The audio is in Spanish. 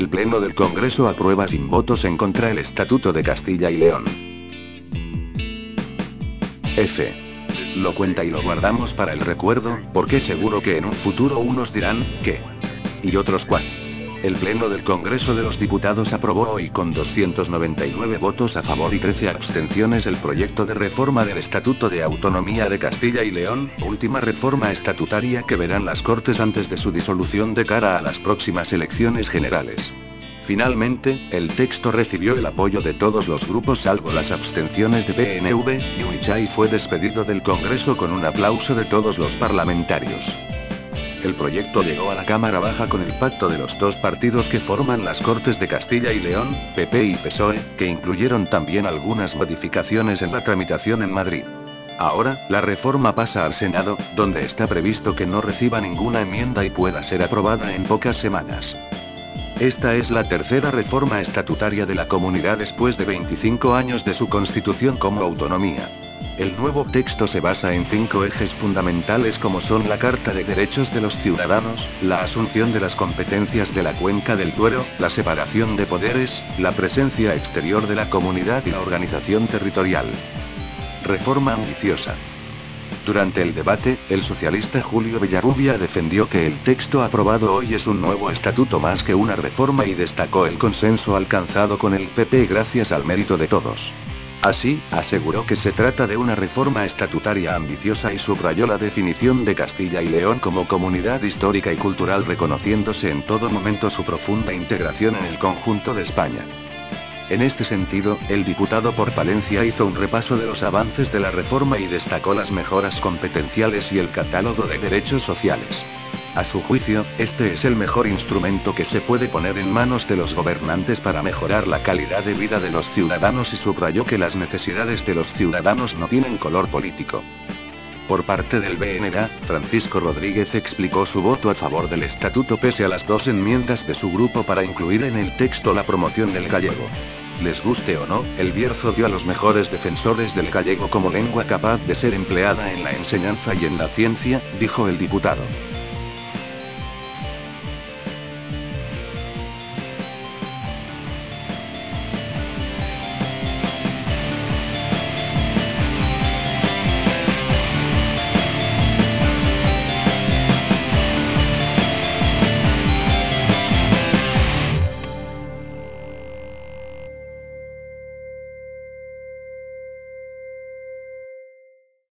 El Pleno del Congreso aprueba sin votos en contra el Estatuto de Castilla y León. F. Lo cuenta y lo guardamos para el recuerdo, porque seguro que en un futuro unos dirán, ¿qué? Y otros cuál. El Pleno del Congreso de los Diputados aprobó hoy con 299 votos a favor y 13 abstenciones el proyecto de reforma del Estatuto de Autonomía de Castilla y León, última reforma estatutaria que verán las Cortes antes de su disolución de cara a las próximas elecciones generales. Finalmente, el texto recibió el apoyo de todos los grupos salvo las abstenciones de PNV y UICHA y fue despedido del Congreso con un aplauso de todos los parlamentarios. El proyecto llegó a la Cámara Baja con el pacto de los dos partidos que forman las Cortes de Castilla y León, PP y PSOE, que incluyeron también algunas modificaciones en la tramitación en Madrid. Ahora, la reforma pasa al Senado, donde está previsto que no reciba ninguna enmienda y pueda ser aprobada en pocas semanas. Esta es la tercera reforma estatutaria de la comunidad después de 25 años de su constitución como autonomía. El nuevo texto se basa en 5 ejes fundamentales como son la Carta de Derechos de los Ciudadanos, la asunción de las competencias de la Cuenca del Duero, la separación de poderes, la presencia exterior de la comunidad y la organización territorial. Reforma ambiciosa. Durante el debate, el socialista Julio Villarrubia defendió que el texto aprobado hoy es un nuevo estatuto más que una reforma y destacó el consenso alcanzado con el PP gracias al mérito de todos. Así, aseguró que se trata de una reforma estatutaria ambiciosa y subrayó la definición de Castilla y León como comunidad histórica y cultural reconociéndose en todo momento su profunda integración en el conjunto de España. En este sentido, el diputado por Palencia hizo un repaso de los avances de la reforma y destacó las mejoras competenciales y el catálogo de derechos sociales. A su juicio, este es el mejor instrumento que se puede poner en manos de los gobernantes para mejorar la calidad de vida de los ciudadanos y subrayó que las necesidades de los ciudadanos no tienen color político. Por parte del BNG, Francisco Rodríguez explicó su voto a favor del estatuto pese a las 2 enmiendas de su grupo para incluir en el texto la promoción del gallego. Les guste o no, el Bierzo dio a los mejores defensores del gallego como lengua capaz de ser empleada en la enseñanza y en la ciencia, dijo el diputado.